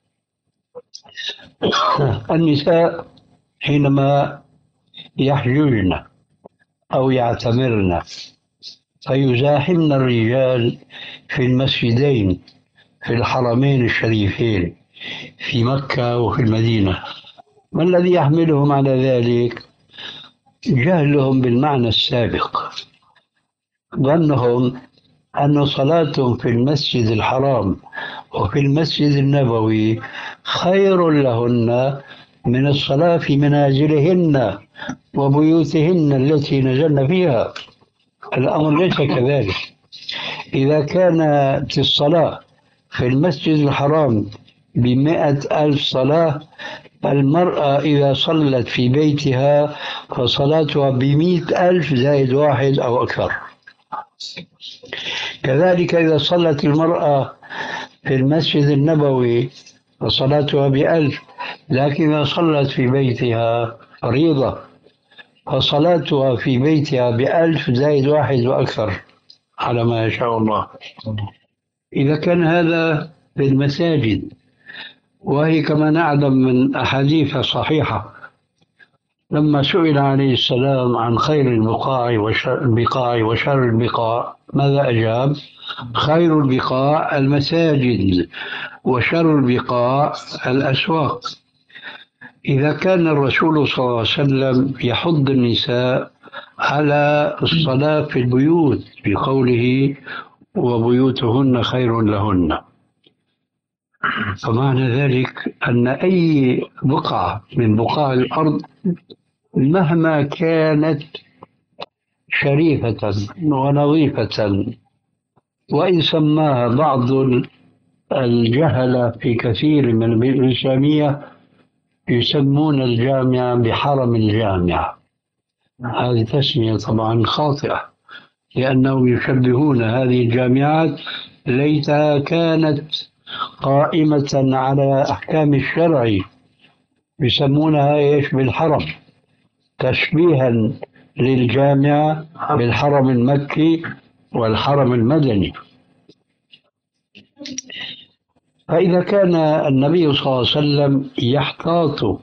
النساء حينما يحججن أو يعتمرن فيزاحمن الرجال في المسجدين في الحرمين الشريفين في مكة وفي المدينة. ما الذي يحملهم على ذلك؟ جهلهم بالمعنى السابق، ظنهم أن صلاتهم في المسجد الحرام وفي المسجد النبوي خير لهن من الصلاة في منازلهن وبيوتهن التي نزلن فيها. الأمر ليس كذلك. إذا كانت الصلاة في المسجد الحرام بمئة ألف صلاة، المرأة إذا صلت في بيتها فصلاتها بمئة ألف زائد واحد أو أكثر. كذلك إذا صلت المرأة في المسجد النبوي فصلاتها بألف، لكن إذا صلت في بيتها فريضة فصلاتها في بيتها بألف زائد واحد وأكثر على ما يشاء الله. إذا كان هذا في المساجد، وهي كما نعلم من أحاديث صحيحة لما سئل عليه السلام عن خير البقاع وشر البقاع وشر البقاع ماذا أجاب؟ خير البقاع المساجد وشر البقاع الأسواق. إذا كان الرسول صلى الله عليه وسلم يحض النساء على الصلاة في البيوت بقوله: وبيوتهن خير لهن، فمعنى ذلك أن أي بقعة من بقاع الأرض مهما كانت شريفة ونظيفة، وإن سماها بعض الجهلة في كثير من البلاد الإسلامية يسمون الجامعة بحرم الجامعة، هذه تسمية طبعا خاطئة، لأنهم يشبهون هذه الجامعات ليتها كانت قائمة على أحكام الشرع، يسمونها إيش؟ بالحرم، تشبيها للجامعة بالحرم المكي والحرم المدني. فإذا كان النبي صلى الله عليه وسلم يحتاط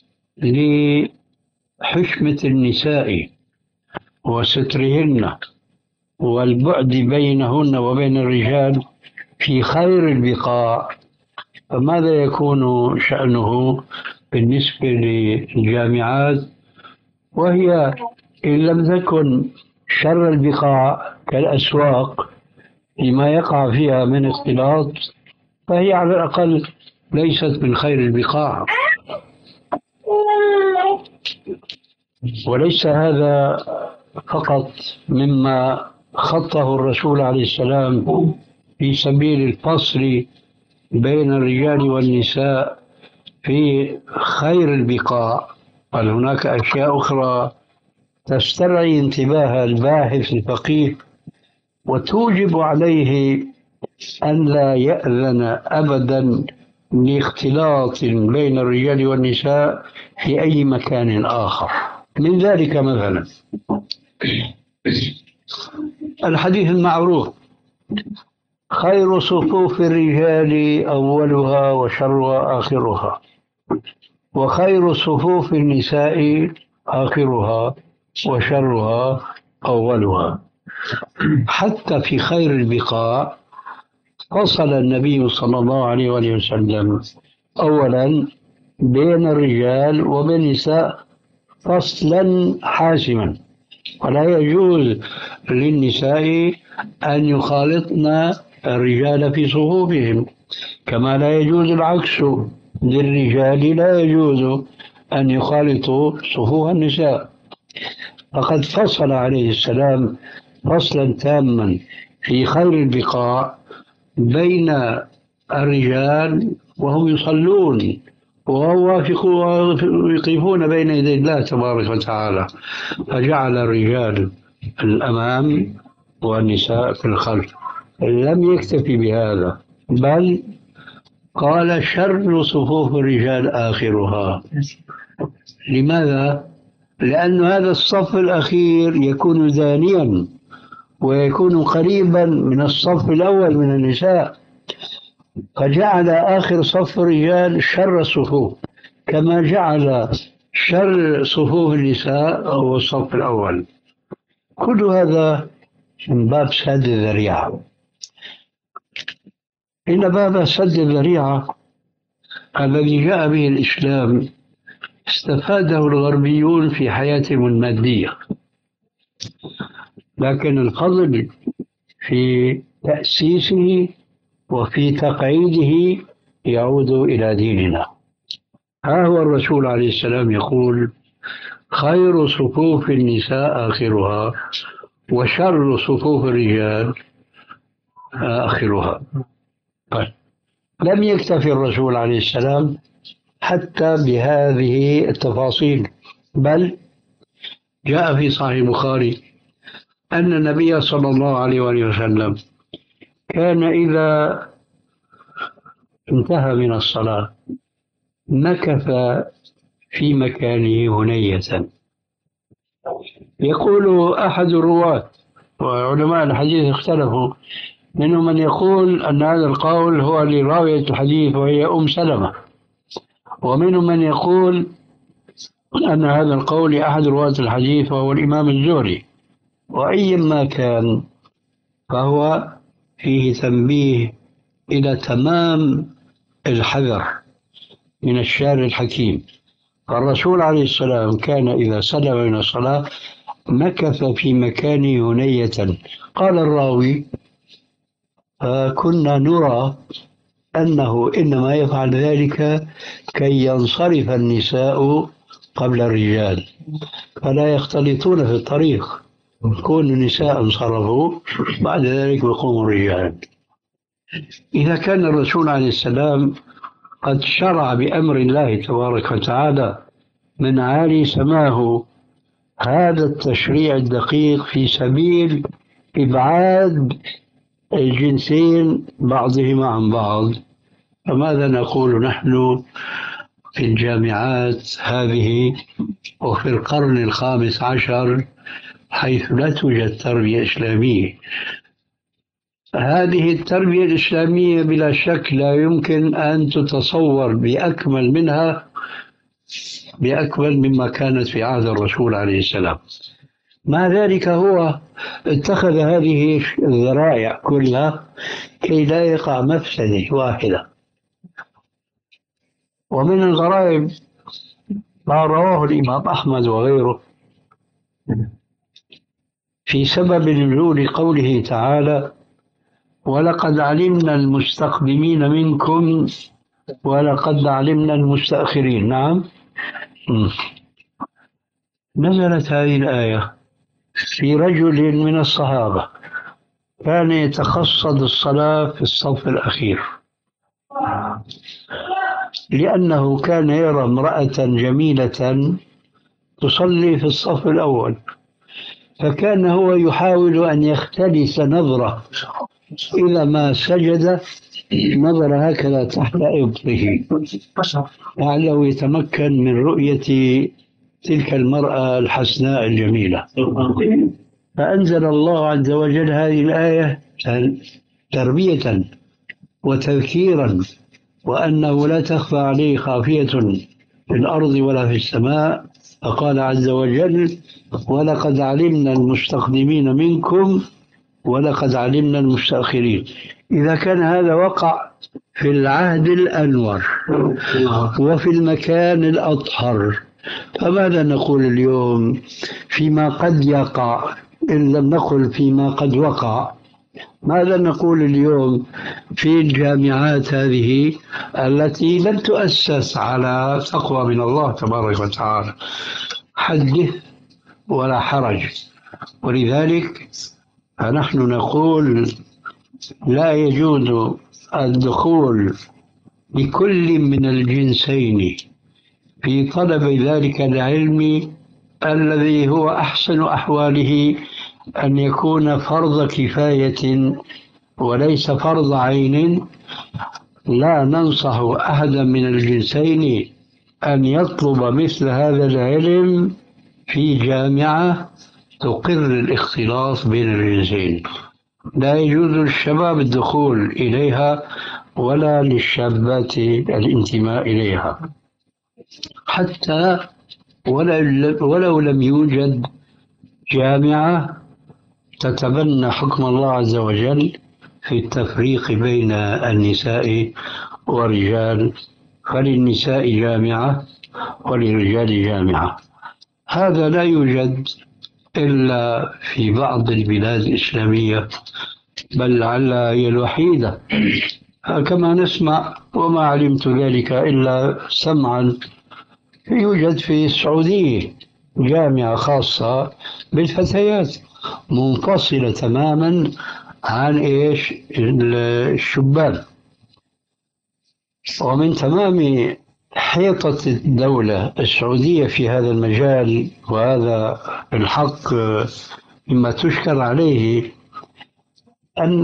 لحشمة النساء وسترهن والبعد بينهن وبين الرجال في خير البقاع، فماذا يكون شأنه بالنسبة للجامعات، وهي إن لم تكن شر البقاع كالأسواق لما يقع فيها من اختلاط، فهي على الأقل ليست من خير البقاع. وليس هذا فقط مما خطه الرسول عليه السلام في سبيل الفصل بين الرجال والنساء في خير البقاع، بل هناك أشياء أخرى تسترعي انتباه الباحث الفقيه وتوجب عليه أن لا يأذن أبدا لاختلاط بين الرجال والنساء في أي مكان آخر. من ذلك مثلا الحديث المعروف: خير صفوف الرجال أولها وشرها آخرها، وخير صفوف النساء آخرها وشرها أولها. حتى في خير البقاع فصل النبي صلى الله عليه وآله وسلم أولا بين الرجال وبين النساء فصلا حاسما، ولا يجوز للنساء أن يخالطن الرجال في صفوفهم، كما لا يجوز العكس للرجال، لا يجوز أن يخالطوا صفوف النساء. فقد فصل عليه السلام فصلا تاما في خير البقاع بين الرجال وهم يصلون ويقفون بين يدي الله تبارك وتعالى، فجعل الرجال الأمام والنساء في الخلف. لم يكتفي بهذا، بل قال شر صفوف الرجال آخرها. لماذا؟ لأن هذا الصف الأخير يكون دانيا ويكون قريبا من الصف الأول من النساء، فجعل آخر صف الرجال شر الصفوف، كما جعل شر صفوف النساء هو الصف الأول. كل هذا من باب سد الذريعة. إن باب سد الذريعة الذي جاء به الإسلام استفاده الغربيون في حياتهم المادية، لكن الفضل في تأسيسه وفي تقعيده يعود إلى ديننا. ها هو الرسول عليه السلام يقول خير صفوف النساء آخرها وشر صفوف الرجال آخرها. طيب. لم يكتفي الرسول عليه السلام حتى بهذه التفاصيل، بل جاء في صحيح البخاري أن النبي صلى الله عليه وآله وسلم كان إذا انتهى من الصلاة مكث في مكانه هنية. يقول أحد الرواة، وعلماء الحديث اختلفوا، منهم من يقول أن هذا القول هو لراوية الحديث وهي أم سلمة، ومنهم من يقول أن هذا القول لأحد رواة الحديث وهو الإمام الزهري. وأيما كان فهو فيه تنبيه إلى تمام الحذر من الشارع الحكيم. الرسول عليه السلام كان إذا سلم من الصلاة مكث في مكانه هنية. قال الراوي كنا نرى أنه إنما يفعل ذلك كي ينصرف النساء قبل الرجال فلا يختلطون في الطريق، كون النساء انصرفوا بعد ذلك يقوم الرجال. إذا كان الرسول عليه السلام قد شرع بأمر الله تبارك وتعالى من عالي سماه هذا التشريع الدقيق في سبيل إبعاد الجنسين بعضهما عن بعض، فماذا نقول نحن في الجامعات هذه وفي القرن الخامس عشر حيث لا توجد تربية إسلامية؟ هذه التربية الإسلامية بلا شك لا يمكن أن تتصور بأكمل منها بأكمل مما كانت في عهد الرسول عليه السلام. مع ذلك هو اتخذ هذه الذرائع كلها كي لا يقع مفسدة واحدة. ومن الغرائب ما رواه الإمام أحمد وغيره في سبب نزول قوله تعالى ولقد علمنا المستقدمين منكم ولقد علمنا المستأخرين. نعم، نزلت هذه الآية في رجل من الصحابة كان يتقصد الصلاة في الصف الأخير لأنه كان يرى امرأة جميلة تصلي في الصف الأول، فكان هو يحاول أن يختلس نظرة إذا ما سجد نظر هكذا تحت إبطه لعله يتمكن من رؤية تلك المرأة الحسناء الجميلة. فأنزل الله عز وجل هذه الآية تربية وتذكيرا وأنه لا تخفى عليه خافية في الأرض ولا في السماء. فقال عز وجل ولقد علمنا المستقدمين منكم ولقد علمنا المستأخرين. إذا كان هذا وقع في العهد الأنور وفي المكان الأطهر، فماذا نقول اليوم فيما قد يقع؟ إن لم نقل فيما قد وقع، ماذا نقول اليوم في الجامعات هذه التي لم تؤسس على تقوى من الله تبارك وتعالى؟ حدث ولا حرج. ولذلك فنحن نقول لا يجوز الدخول بكل من الجنسين في طلب ذلك العلم الذي هو أحسن أحواله أن يكون فرض كفاية وليس فرض عين. لا ننصح أحدا من الجنسين أن يطلب مثل هذا العلم في جامعة تقر الاختلاط بين الجنسين. لا يجوز للشباب الدخول إليها ولا للشابات الانتماء إليها، حتى ولو لم يوجد جامعة تتبنى حكم الله عز وجل في التفريق بين النساء والرجال، فللنساء جامعة وللرجال جامعة. هذا لا يوجد إلا في بعض البلاد الإسلامية، بل لعل هي الوحيدة كما نسمع، وما علمت ذلك إلا سمعا. يوجد في السعودية جامعة خاصة بالفتيات منفصلة تماما عن إيش الشبان. ومن تمام حيطة الدولة السعودية في هذا المجال، وهذا الحق مما تشكر عليه، أن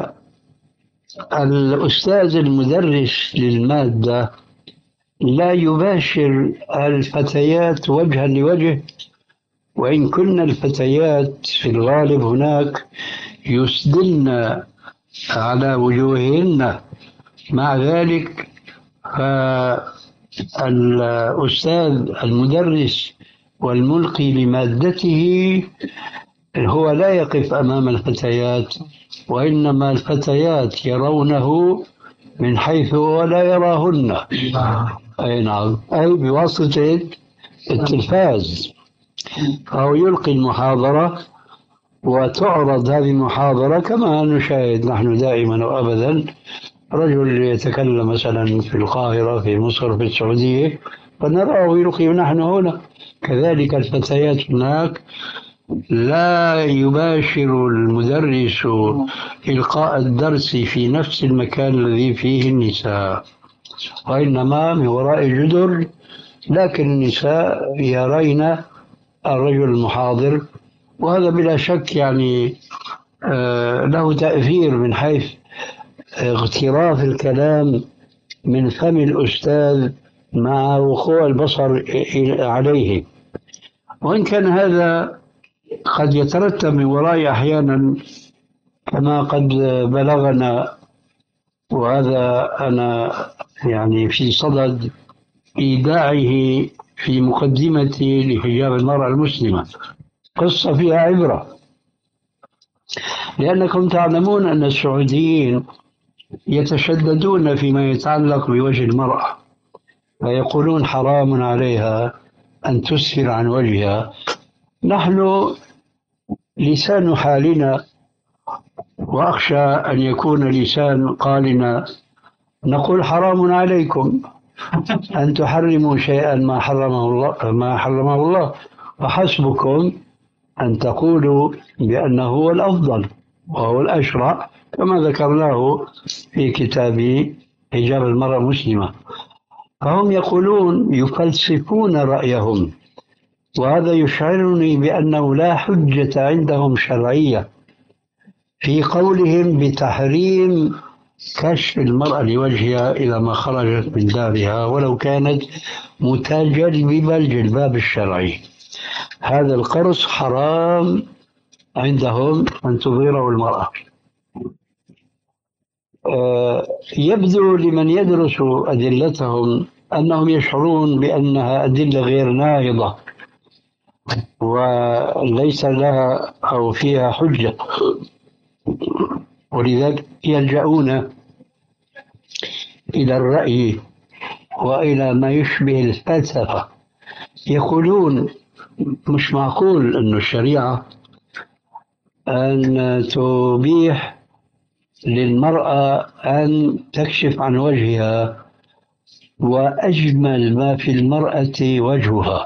الأستاذ المدرس للمادة لا يباشر الفتيات وجها لوجه، وإن كن الفتيات في الغالب هناك يسدلن على وجوههن. مع ذلك فالأستاذ المدرس والملقي لمادته هو لا يقف أمام الفتيات، وإنما الفتيات يرونه من حيث هو لا يراهن. أي نعم، أي بواسطة التلفاز. فهو يلقي المحاضرة وتعرض هذه المحاضرة كما نشاهد نحن دائما وأبدا. رجل يتكلم مثلا في القاهرة، في مصر، في السعودية، فنراه يلقي نحن هنا. كذلك الفتيات هناك لا يباشر المدرس إلقاء الدرس في نفس المكان الذي فيه النساء، وإنما من وراء الجدر، لكن النساء يرين الرجل المحاضر. وهذا بلا شك يعني آه له تأثير من حيث اغتراف الكلام من فم الأستاذ مع وقوع البصر عليه. وإن كان هذا قد يترتب من وراء أحيانا كما قد بلغنا، وهذا أنا يعني في صدد إيداعه في مقدمتي لحجاب المرأة المسلمة، قصة فيها عبرة. لأنكم تعلمون أن السعوديين يتشددون فيما يتعلق بوجه المرأة، ويقولون حرام عليها أن تسفر عن وجهها. نحن لسان حالنا، وأخشى أن يكون لسان قالنا، نقول حرام عليكم أن تحرموا شيئا ما حرمه الله ما حرمه الله، وحسبكم أن تقولوا بأنه هو الأفضل وهو الأشرع، كما ذكرناه في كتاب حجاب المرأة المسلمة. فهم يقولون يفلسفون رأيهم، وهذا يشعرني بأنه لا حجة عندهم شرعية في قولهم بتحريم كشف المرأة لوجهها إذا ما خرجت من دارها ولو كانت متجلبة الجلباب الشرعي. هذا القرص حرام عندهم أن تظهره المرأة. آه يبدو لمن يدرس أدلتهم أنهم يشعرون بأنها أدلة غير ناهضة وليس لها أو فيها حجة، ولذلك يلجؤون إلى الرأي وإلى ما يشبه الفلسفة. يقولون مش معقول أن الشريعة أن تبيح للمرأة أن تكشف عن وجهها، وأجمل ما في المرأة وجهها.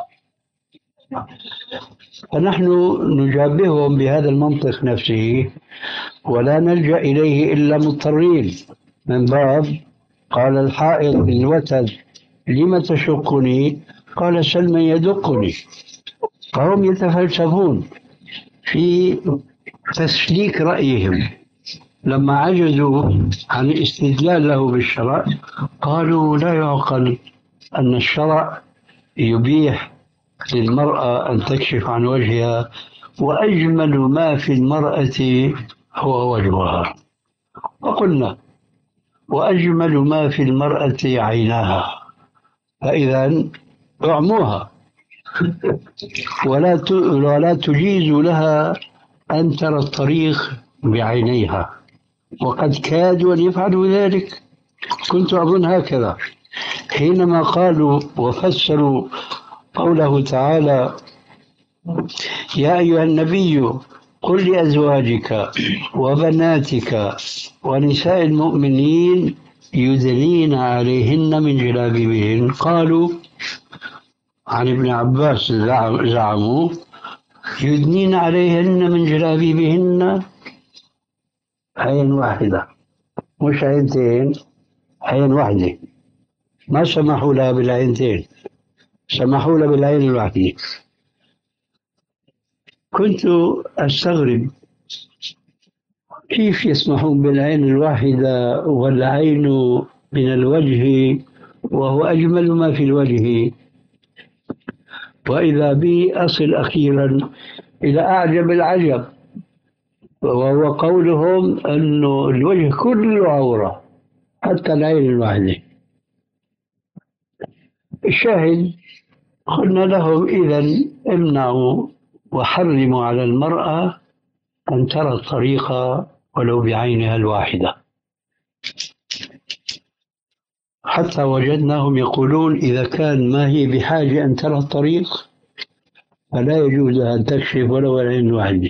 فنحن نجابههم بهذا المنطق نفسه، ولا نلجأ إليه إلا مضطرين، من باب قال الحائض للوتد لم تشقني؟ قال سل من يدقني. فهم يتفلسفون في تسليك رأيهم. لما عجزوا عن الاستدلال له بالشرع قالوا لا يعقل أن الشرع يبيح للمرأة أن تكشف عن وجهها، وأجمل ما في المرأة هو وجهها. وقلنا وأجمل ما في المرأة عيناها، فإذا اعموها ولا ولا تجيز لها أن ترى الطريق بعينيها، وقد كادوا أن يفعلوا ذلك. كنت أظن هكذا حينما قالوا وفسروا قوله تعالى يا أيها النبي قل لأزواجك وبناتك ونساء المؤمنين يدنين عليهن من جلابيبهن. قالوا عن ابن عباس زعموا يدنين عليهن من جلابيبهن عين واحدة مش عينتين، عين واحدة، ما سمحوا لها بالعينتين، سمحوا لها بالعين الواحدة. كنت أستغرب كيف يسمحون بالعين الواحدة والعين من الوجه وهو أجمل ما في الوجه. وإذا بي أصل أخيرا إلى أعجب العجب، وهو قولهم أن الوجه كله عورة حتى العين الواحدة. الشاهد قلنا لهم إذا امنعوا وحرموا على المرأة أن ترى الطريق ولو بعينها الواحدة، حتى وجدناهم يقولون إذا كان ما هي بحاجة أن ترى الطريق فلا يجوز أن تكشف ولو العين الواحدة.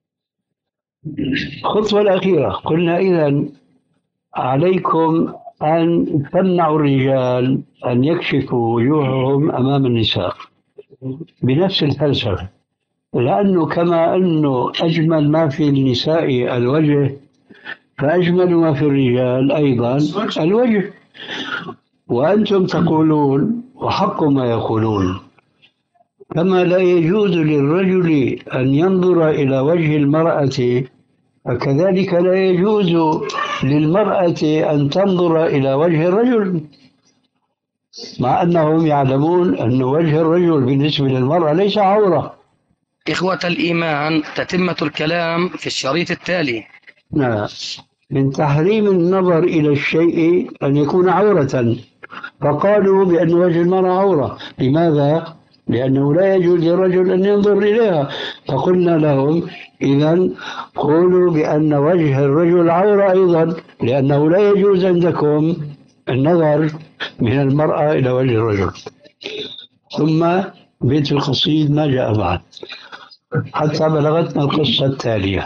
الخطوة الأخيرة قلنا إذا عليكم أن تمنعوا الرجال أن يكشفوا وجوههم أمام النساء بنفس الفلسفة، لأنه كما أنه أجمل ما في النساء الوجه فأجمل ما في الرجال أيضا الوجه. وأنتم تقولون وحق ما يقولون كما لا يجوز للرجل أن ينظر إلى وجه المرأة فكذلك لا يجوز للمرأة أن تنظر إلى وجه الرجل، مع أنهم يعلمون أن وجه الرجل بالنسبة للمرأة ليس عورة. إخوة الإيمان، تتمة الكلام في الشريط التالي. نعم. من تحريم النظر إلى الشيء أن يكون عورة، فقالوا بأن وجه المرأة عورة. لماذا؟ لأنه لا يجوز للرجل أن ينظر إليها. فقلنا لهم إذن قولوا بأن وجه الرجل عورة أيضا، لأنه لا يجوز عندكم النظر من المرأة إلى وجه الرجل. ثم بيت القصيد ما جاء بعد حتى بلغتنا القصة التالية،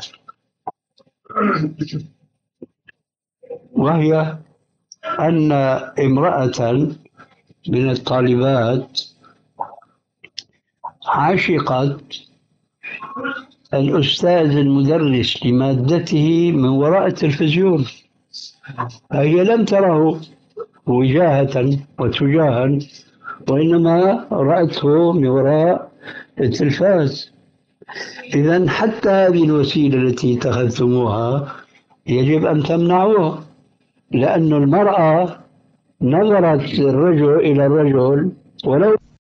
وهي أن امرأة من الطالبات عشقت الأستاذ المدرس لمادته من وراء التلفزيون، فهي لم تره وجاهة وتجاها، وإنما رأته من وراء التلفاز. إذن حتى هذه الوسيلة التي اتخذتموها يجب أن تمنعوها، لأن المرأة نظرت الرجل إلى الرجل ولو